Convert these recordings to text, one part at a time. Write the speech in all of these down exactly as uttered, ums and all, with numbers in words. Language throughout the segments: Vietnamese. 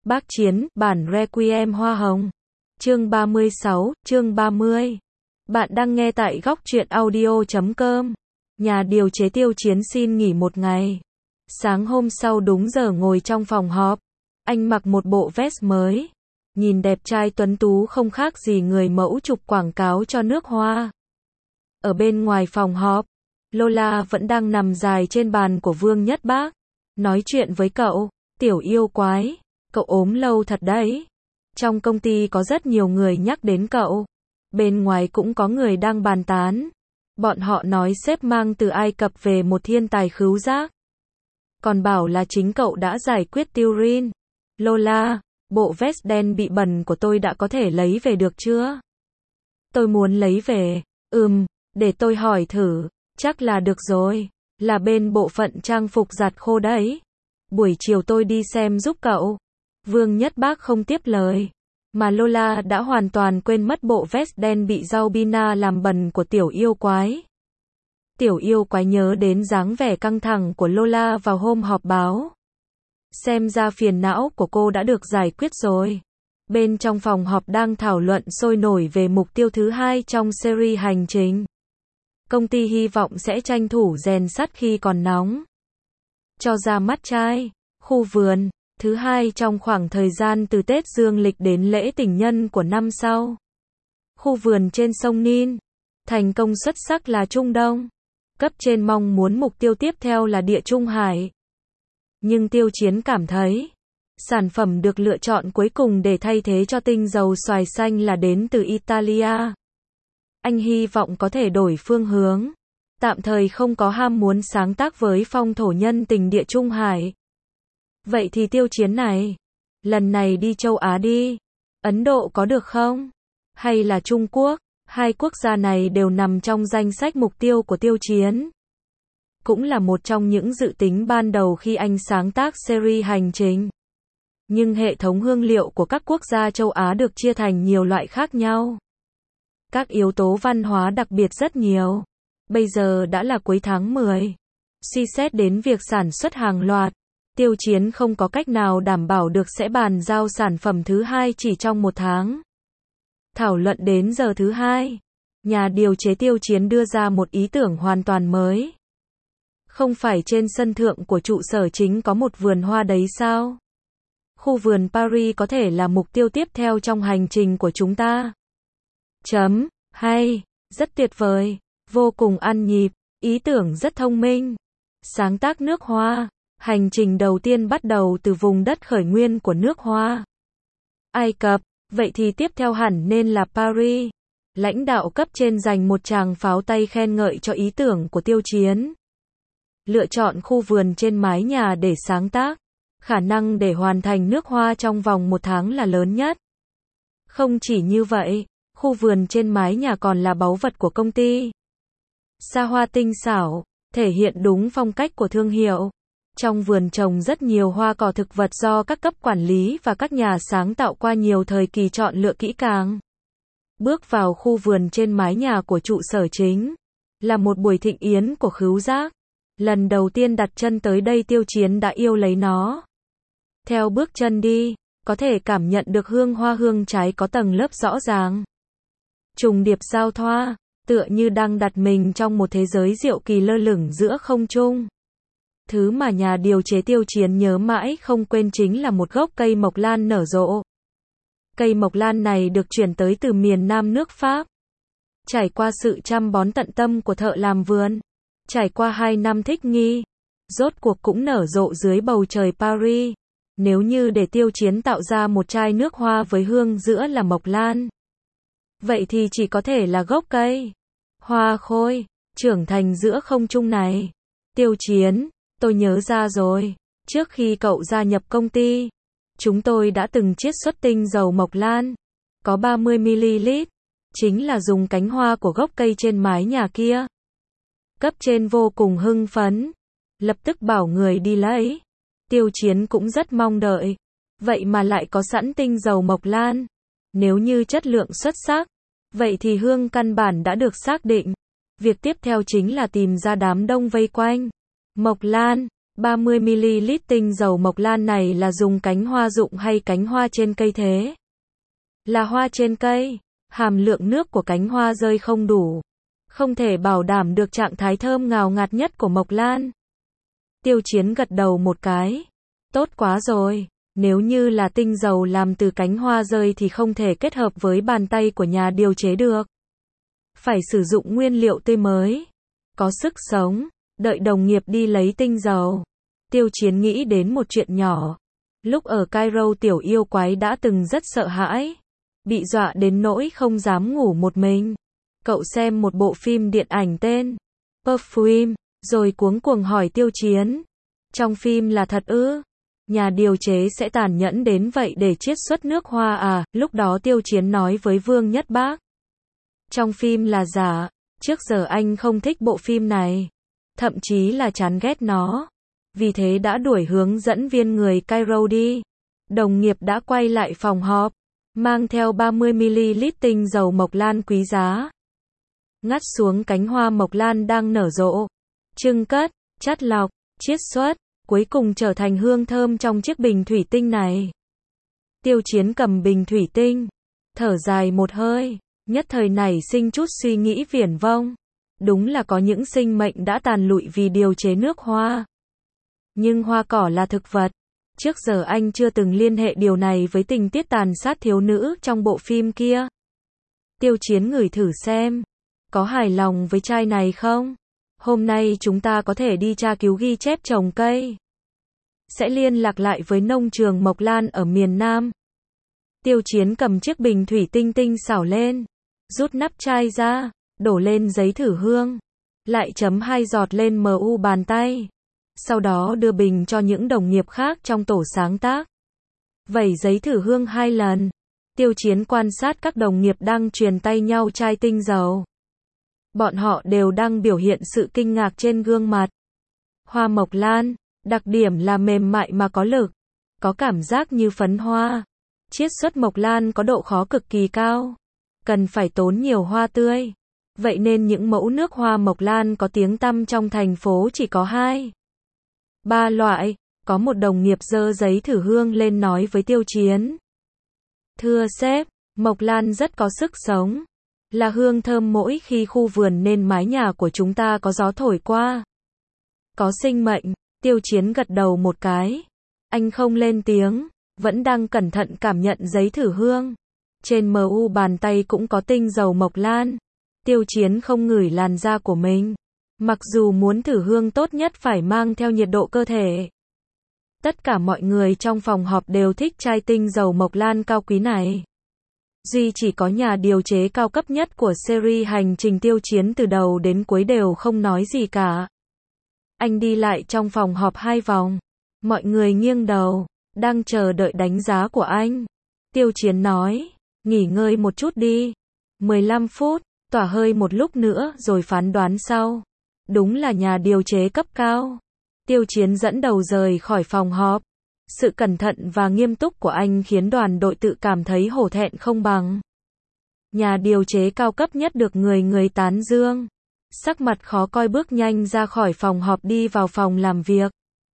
Bác Chiến, bản Requiem Hoa Hồng. Chương ba mươi sáu, chương ba mươi. Bạn đang nghe tại góc truyện audio chấm com. Nhà điều chế Tiêu Chiến xin nghỉ một ngày. Sáng hôm sau đúng giờ ngồi trong phòng họp. Anh mặc một bộ vest mới. Nhìn đẹp trai tuấn tú không khác gì người mẫu chụp quảng cáo cho nước hoa. Ở bên ngoài phòng họp, Lola vẫn đang nằm dài trên bàn của Vương Nhất Bác. Nói chuyện với cậu, tiểu yêu quái. Cậu ốm lâu thật đấy. Trong công ty có rất nhiều người nhắc đến cậu. Bên ngoài cũng có người đang bàn tán. Bọn họ nói sếp mang từ Ai Cập về một thiên tài khứu giác. Còn bảo là chính cậu đã giải quyết Turin. Lola, bộ vest đen bị bẩn của tôi đã có thể lấy về được chưa? Tôi muốn lấy về. Ừm, để tôi hỏi thử. Chắc là được rồi. Là bên bộ phận trang phục giặt khô đấy. Buổi chiều tôi đi xem giúp cậu. Vương Nhất Bác không tiếp lời. Mà Lola đã hoàn toàn quên mất bộ vest đen bị rau bina làm bẩn của tiểu yêu quái. Tiểu yêu quái nhớ đến dáng vẻ căng thẳng của Lola vào hôm họp báo. Xem ra phiền não của cô đã được giải quyết rồi. Bên trong phòng họp đang thảo luận sôi nổi về mục tiêu thứ hai trong series hành trình. Công ty hy vọng sẽ tranh thủ rèn sắt khi còn nóng. Cho ra mắt trai, khu vườn, thứ hai trong khoảng thời gian từ Tết Dương lịch đến lễ tình nhân của năm sau. Khu vườn trên sông Nin. Thành công xuất sắc là Trung Đông. Cấp trên mong muốn mục tiêu tiếp theo là Địa Trung Hải. Nhưng Tiêu Chiến cảm thấy, sản phẩm được lựa chọn cuối cùng để thay thế cho tinh dầu xoài xanh là đến từ Italia. Anh hy vọng có thể đổi phương hướng. Tạm thời không có ham muốn sáng tác với phong thổ nhân tình Địa Trung Hải. Vậy thì Tiêu Chiến này, lần này đi châu Á đi. Ấn Độ có được không? Hay là Trung Quốc? Hai quốc gia này đều nằm trong danh sách mục tiêu của Tiêu Chiến. Cũng là một trong những dự tính ban đầu khi anh sáng tác series hành trình. Nhưng hệ thống hương liệu của các quốc gia châu Á được chia thành nhiều loại khác nhau. Các yếu tố văn hóa đặc biệt rất nhiều. Bây giờ đã là cuối tháng mười. Suy xét đến việc sản xuất hàng loạt, Tiêu Chiến không có cách nào đảm bảo được sẽ bàn giao sản phẩm thứ hai chỉ trong một tháng. Thảo luận đến giờ thứ hai, nhà điều chế Tiêu Chiến đưa ra một ý tưởng hoàn toàn mới. Không phải trên sân thượng của trụ sở chính có một vườn hoa đấy sao? Khu vườn Paris có thể là mục tiêu tiếp theo trong hành trình của chúng ta. Chấm, hay, rất tuyệt vời, vô cùng ăn nhịp, ý tưởng rất thông minh. Sáng tác nước hoa. Hành trình đầu tiên bắt đầu từ vùng đất khởi nguyên của nước hoa. Ai Cập, vậy thì tiếp theo hẳn nên là Paris. Lãnh đạo cấp trên dành một tràng pháo tay khen ngợi cho ý tưởng của Tiêu Chiến. Lựa chọn khu vườn trên mái nhà để sáng tác. Khả năng để hoàn thành nước hoa trong vòng một tháng là lớn nhất. Không chỉ như vậy, khu vườn trên mái nhà còn là báu vật của công ty. Xa hoa tinh xảo, thể hiện đúng phong cách của thương hiệu. Trong vườn trồng rất nhiều hoa cỏ thực vật do các cấp quản lý và các nhà sáng tạo qua nhiều thời kỳ chọn lựa kỹ càng. Bước vào khu vườn trên mái nhà của trụ sở chính, là một buổi thịnh yến của khứu giác. Lần đầu tiên đặt chân tới đây Tiêu Chiến đã yêu lấy nó. Theo bước chân đi, có thể cảm nhận được hương hoa hương trái có tầng lớp rõ ràng. Trùng điệp giao thoa, tựa như đang đặt mình trong một thế giới diệu kỳ lơ lửng giữa không trung. Thứ mà nhà điều chế Tiêu Chiến nhớ mãi không quên chính là một gốc cây mộc lan nở rộ. Cây mộc lan này được chuyển tới từ miền Nam nước Pháp. Trải qua sự chăm bón tận tâm của thợ làm vườn, trải qua hai năm thích nghi, rốt cuộc cũng nở rộ dưới bầu trời Paris. Nếu như để Tiêu Chiến tạo ra một chai nước hoa với hương giữa là mộc lan, vậy thì chỉ có thể là gốc cây hoa khôi, trưởng thành giữa không trung này. Tiêu Chiến, tôi nhớ ra rồi, trước khi cậu gia nhập công ty, chúng tôi đã từng chiết xuất tinh dầu mộc lan, có ba mươi mi li lít, chính là dùng cánh hoa của gốc cây trên mái nhà kia. Cấp trên vô cùng hưng phấn, lập tức bảo người đi lấy. Tiêu Chiến cũng rất mong đợi, vậy mà lại có sẵn tinh dầu mộc lan. Nếu như chất lượng xuất sắc, vậy thì hương căn bản đã được xác định. Việc tiếp theo chính là tìm ra đám đông vây quanh mộc lan. ba mươi mi li lít tinh dầu mộc lan này là dùng cánh hoa rụng hay cánh hoa trên cây thế? Là hoa trên cây. Hàm lượng nước của cánh hoa rơi không đủ, không thể bảo đảm được trạng thái thơm ngào ngạt nhất của mộc lan. Tiêu Chiến gật đầu một cái. Tốt quá rồi, nếu như là tinh dầu làm từ cánh hoa rơi thì không thể kết hợp với bàn tay của nhà điều chế được. Phải sử dụng nguyên liệu tươi mới, có sức sống. Đợi đồng nghiệp đi lấy tinh dầu, Tiêu Chiến nghĩ đến một chuyện nhỏ. Lúc ở Cairo tiểu yêu quái đã từng rất sợ hãi, bị dọa đến nỗi không dám ngủ một mình. Cậu xem một bộ phim điện ảnh tên Perfume, rồi cuống cuồng hỏi Tiêu Chiến. Trong phim là thật ư? Nhà điều chế sẽ tàn nhẫn đến vậy để chiết xuất nước hoa à? Lúc đó Tiêu Chiến nói với Vương Nhất Bác. Trong phim là giả, trước giờ anh không thích bộ phim này. Thậm chí là chán ghét nó. Vì thế đã đuổi hướng dẫn viên người Cairo đi. Đồng nghiệp đã quay lại phòng họp, mang theo ba mươi mi li lít tinh dầu mộc lan quý giá. Ngắt xuống cánh hoa mộc lan đang nở rộ. Trưng cất, chắt lọc, chiết xuất, cuối cùng trở thành hương thơm trong chiếc bình thủy tinh này. Tiêu Chiến cầm bình thủy tinh, thở dài một hơi, nhất thời nảy sinh chút suy nghĩ viển vông. Đúng là có những sinh mệnh đã tàn lụi vì điều chế nước hoa. Nhưng hoa cỏ là thực vật. Trước giờ anh chưa từng liên hệ điều này với tình tiết tàn sát thiếu nữ trong bộ phim kia. Tiêu Chiến ngửi thử xem, có hài lòng với chai này không? Hôm nay chúng ta có thể đi tra cứu ghi chép trồng cây. Sẽ liên lạc lại với nông trường mộc lan ở miền Nam. Tiêu Chiến cầm chiếc bình thủy tinh tinh xảo lên, rút nắp chai ra, đổ lên giấy thử hương, lại chấm hai giọt lên mu bàn tay. Sau đó đưa bình cho những đồng nghiệp khác trong tổ sáng tác. Vẩy giấy thử hương hai lần. Tiêu Chiến quan sát các đồng nghiệp đang truyền tay nhau chai tinh dầu. Bọn họ đều đang biểu hiện sự kinh ngạc trên gương mặt. Hoa mộc lan, đặc điểm là mềm mại mà có lực, có cảm giác như phấn hoa. Chiết xuất mộc lan có độ khó cực kỳ cao, cần phải tốn nhiều hoa tươi. Vậy nên những mẫu nước hoa mộc lan có tiếng tăm trong thành phố chỉ có hai, ba loại. Có một đồng nghiệp giơ giấy thử hương lên nói với Tiêu Chiến. Thưa sếp, mộc lan rất có sức sống. Là hương thơm mỗi khi khu vườn nên mái nhà của chúng ta có gió thổi qua. Có sinh mệnh. Tiêu Chiến gật đầu một cái. Anh không lên tiếng, vẫn đang cẩn thận cảm nhận giấy thử hương. Trên mu bàn tay cũng có tinh dầu mộc lan. Tiêu Chiến không ngửi làn da của mình. Mặc dù muốn thử hương tốt nhất phải mang theo nhiệt độ cơ thể. Tất cả mọi người trong phòng họp đều thích chai tinh dầu mộc lan cao quý này. Duy chỉ có nhà điều chế cao cấp nhất của series hành trình Tiêu Chiến từ đầu đến cuối đều không nói gì cả. Anh đi lại trong phòng họp hai vòng. Mọi người nghiêng đầu, đang chờ đợi đánh giá của anh. Tiêu Chiến nói, nghỉ ngơi một chút đi. mười lăm phút, tỏa hơi một lúc nữa rồi phán đoán sau. Đúng là nhà điều chế cấp cao. Tiêu Chiến dẫn đầu rời khỏi phòng họp. Sự cẩn thận và nghiêm túc của anh khiến đoàn đội tự cảm thấy hổ thẹn không bằng. Nhà điều chế cao cấp nhất được người người tán dương. Sắc mặt khó coi bước nhanh ra khỏi phòng họp đi vào phòng làm việc.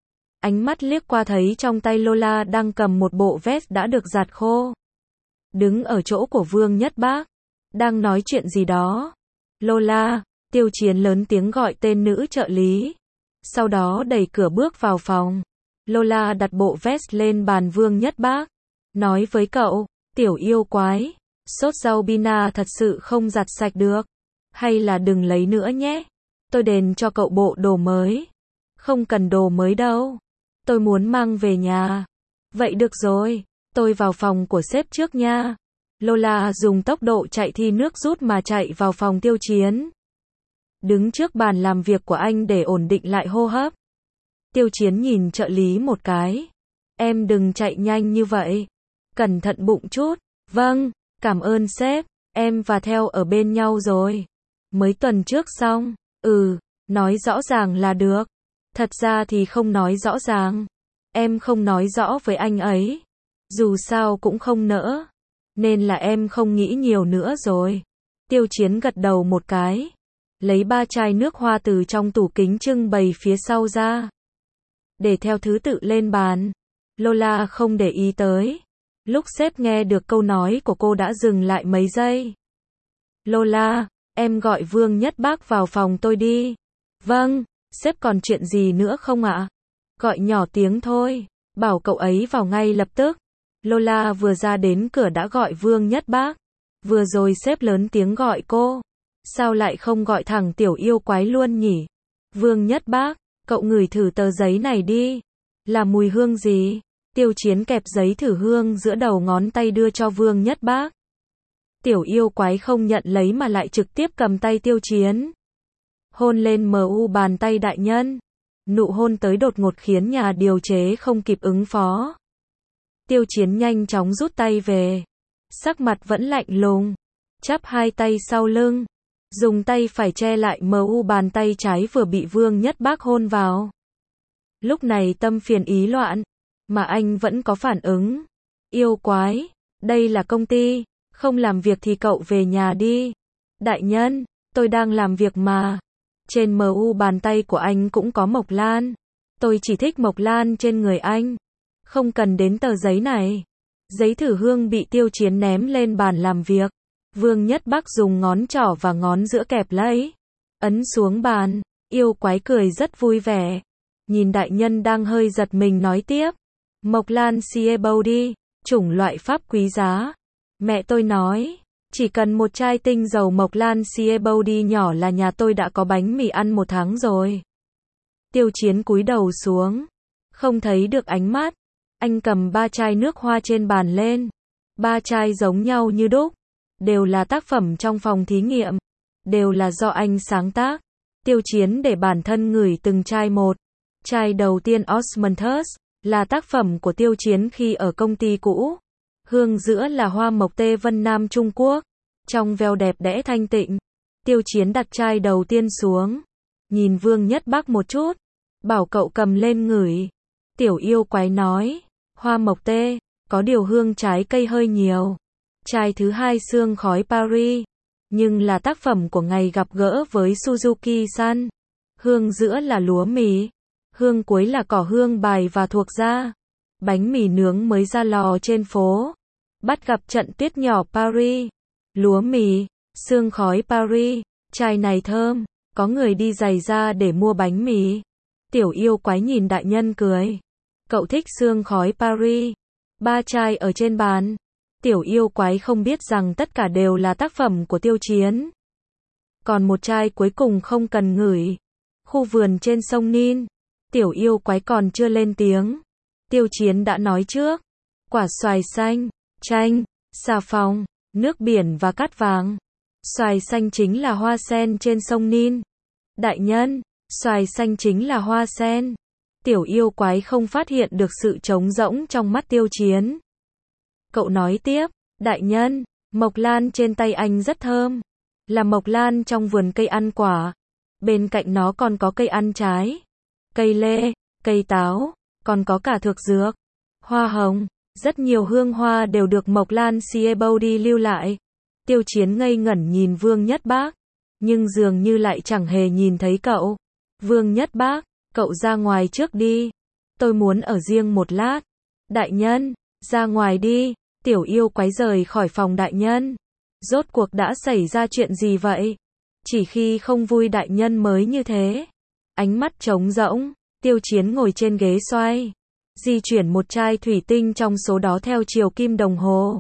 Ánh mắt liếc qua thấy trong tay Lola đang cầm một bộ vest đã được giặt khô. Đứng ở chỗ của Vương Nhất Bác. Đang nói chuyện gì đó. Lola, Tiêu Chiến lớn tiếng gọi tên nữ trợ lý. Sau đó đẩy cửa bước vào phòng. Lola đặt bộ vest lên bàn Vương Nhất Bác. Nói với cậu, tiểu yêu quái, sốt rau bina thật sự không giặt sạch được. Hay là đừng lấy nữa nhé. Tôi đền cho cậu bộ đồ mới. Không cần đồ mới đâu. Tôi muốn mang về nhà. Vậy được rồi, tôi vào phòng của sếp trước nha. Lola dùng tốc độ chạy thi nước rút mà chạy vào phòng Tiêu Chiến. Đứng trước bàn làm việc của anh để ổn định lại hô hấp. Tiêu Chiến nhìn trợ lý một cái. Em đừng chạy nhanh như vậy. Cẩn thận bụng chút. Vâng, cảm ơn sếp. Em và Theo ở bên nhau rồi. Mới tuần trước xong. Ừ, nói rõ ràng là được. Thật ra thì không nói rõ ràng. Em không nói rõ với anh ấy. Dù sao cũng không nỡ. Nên là em không nghĩ nhiều nữa rồi. Tiêu Chiến gật đầu một cái. Lấy ba chai nước hoa từ trong tủ kính trưng bày phía sau ra. để theo thứ tự lên bàn. Lola không để ý tới. Lúc sếp nghe được câu nói của cô đã dừng lại mấy giây. Lola, em gọi Vương Nhất Bác vào phòng tôi đi. Vâng, sếp còn chuyện gì nữa không ạ? Gọi nhỏ tiếng thôi, bảo cậu ấy vào ngay lập tức. Lola vừa ra đến cửa đã gọi Vương Nhất Bác. Vừa rồi sếp lớn tiếng gọi cô. Sao lại không gọi thẳng tiểu yêu quái luôn nhỉ? Vương Nhất Bác, cậu ngửi thử tờ giấy này đi. Là mùi hương gì? Tiêu Chiến kẹp giấy thử hương giữa đầu ngón tay đưa cho Vương Nhất Bác. Tiểu yêu quái không nhận lấy mà lại trực tiếp cầm tay Tiêu Chiến. Hôn lên mờ u bàn tay đại nhân. Nụ hôn tới đột ngột khiến nhà điều chế không kịp ứng phó. Tiêu Chiến nhanh chóng rút tay về. Sắc mặt vẫn lạnh lùng. Chắp hai tay sau lưng. Dùng tay phải che lại mờ u bàn tay trái vừa bị Vương Nhất Bác hôn vào. Lúc này tâm phiền ý loạn. Mà anh vẫn có phản ứng. Yêu quái. Đây là công ty. Không làm việc thì cậu về nhà đi. Đại nhân, tôi đang làm việc mà. Trên mờ u bàn tay của anh cũng có mộc lan. Tôi chỉ thích mộc lan trên người anh. Không cần đến tờ giấy này. Giấy thử hương bị Tiêu Chiến ném lên bàn làm việc. Vương Nhất Bác dùng ngón trỏ và ngón giữa kẹp lấy. Ấn xuống bàn. Yêu quái cười rất vui vẻ. Nhìn đại nhân đang hơi giật mình nói tiếp. Mộc lan Siebody, chủng loại pháp quý giá. Mẹ tôi nói, chỉ cần một chai tinh dầu mộc lan Siebody nhỏ là nhà tôi đã có bánh mì ăn một tháng rồi. Tiêu Chiến cúi đầu xuống. Không thấy được ánh mắt. Anh cầm ba chai nước hoa trên bàn lên. Ba chai giống nhau như đúc. Đều là tác phẩm trong phòng thí nghiệm. Đều là do anh sáng tác. Tiêu Chiến để bản thân ngửi từng chai một. Chai đầu tiên Osmanthus là tác phẩm của Tiêu Chiến khi ở công ty cũ. Hương giữa là hoa mộc tê Vân Nam Trung Quốc. Trong veo đẹp đẽ thanh tịnh. Tiêu Chiến đặt chai đầu tiên xuống. Nhìn Vương Nhất Bác một chút. Bảo cậu cầm lên ngửi. Tiểu yêu quái nói. Hoa mộc tê, có điều hương trái cây hơi nhiều. Chai thứ hai sương khói Paris. Nhưng là tác phẩm của ngày gặp gỡ với Suzuki-san. Hương giữa là lúa mì. Hương cuối là cỏ hương bài và thuộc da. Bánh mì nướng mới ra lò trên phố. Bắt gặp trận tuyết nhỏ Paris. Lúa mì, sương khói Paris. Chai này thơm. Có người đi giày ra để mua bánh mì. Tiểu yêu quái nhìn đại nhân cười. Cậu thích sương khói Paris. Ba chai ở trên bàn. Tiểu yêu quái không biết rằng tất cả đều là tác phẩm của Tiêu Chiến. Còn một chai cuối cùng không cần ngửi. Khu vườn trên sông Nin. Tiểu yêu quái còn chưa lên tiếng. Tiêu Chiến đã nói trước. Quả xoài xanh, chanh, xà phòng, nước biển và cát vàng. Xoài xanh chính là hoa sen trên sông Nin. Đại nhân, xoài xanh chính là hoa sen. Tiểu yêu quái không phát hiện được sự trống rỗng trong mắt Tiêu Chiến. Cậu nói tiếp, đại nhân, mộc lan trên tay anh rất thơm. Là mộc lan trong vườn cây ăn quả. Bên cạnh nó còn có cây ăn trái. Cây lê, cây táo, còn có cả thực dược. Hoa hồng, rất nhiều hương hoa đều được mộc lan Siebody lưu lại. Tiêu Chiến ngây ngẩn nhìn Vương Nhất Bác. Nhưng dường như lại chẳng hề nhìn thấy cậu. Vương Nhất Bác, cậu ra ngoài trước đi. Tôi muốn ở riêng một lát. Đại nhân, ra ngoài đi. Tiểu yêu quái rời khỏi phòng đại nhân. Rốt cuộc đã xảy ra chuyện gì vậy? Chỉ khi không vui đại nhân mới như thế. Ánh mắt trống rỗng. Tiêu Chiến ngồi trên ghế xoay. Di chuyển một chai thủy tinh trong số đó theo chiều kim đồng hồ.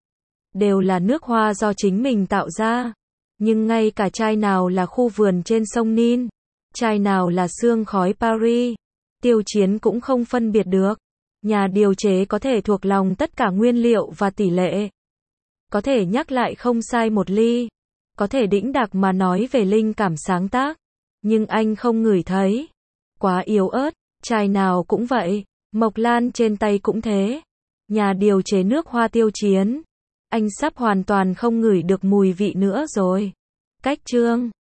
Đều là nước hoa do chính mình tạo ra. Nhưng ngay cả chai nào là khu vườn trên sông Nin. Chai nào là sương khói Paris. Tiêu Chiến cũng không phân biệt được. Nhà điều chế có thể thuộc lòng tất cả nguyên liệu và tỷ lệ. Có thể nhắc lại không sai một ly. Có thể đĩnh đạc mà nói về linh cảm sáng tác. Nhưng anh không ngửi thấy. Quá yếu ớt. Chai nào cũng vậy. Mộc lan trên tay cũng thế. Nhà điều chế nước hoa Tiêu Chiến. Anh sắp hoàn toàn không ngửi được mùi vị nữa rồi. Cách chương